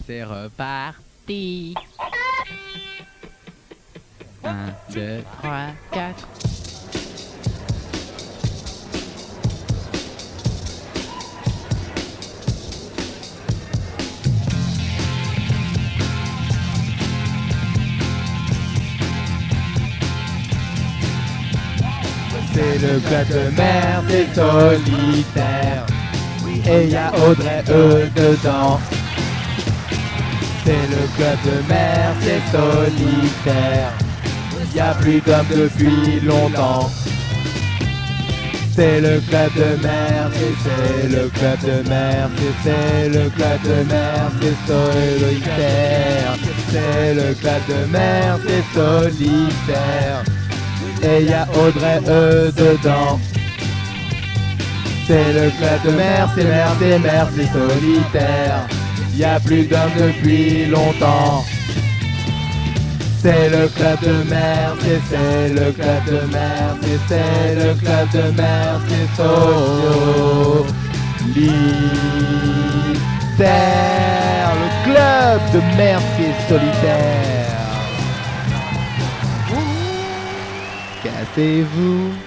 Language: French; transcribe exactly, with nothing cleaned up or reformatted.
C'est reparti. Un, deux, trois, quatre. C'est le club de mer, c'est solitaire. Et y a Audrey E dedans. C'est le club de mer, c'est solitaire. Y a plus d'hommes depuis longtemps. C'est le club de mer, c'est c'est le club de mer, c'est c'est le club de mer, c'est solitaire. C'est le club de mer, c'est solitaire. Et y a Audrey E dedans. C'est le club de mer, c'est mer, c'est mer, c'est solitaire. Y a plus d'hommes depuis longtemps. C'est le club de mer, c'est c'est le club de mer, c'est c'est le club de mer, c'est solitaire. Le club de mer, c'est solitaire. Cassez-vous.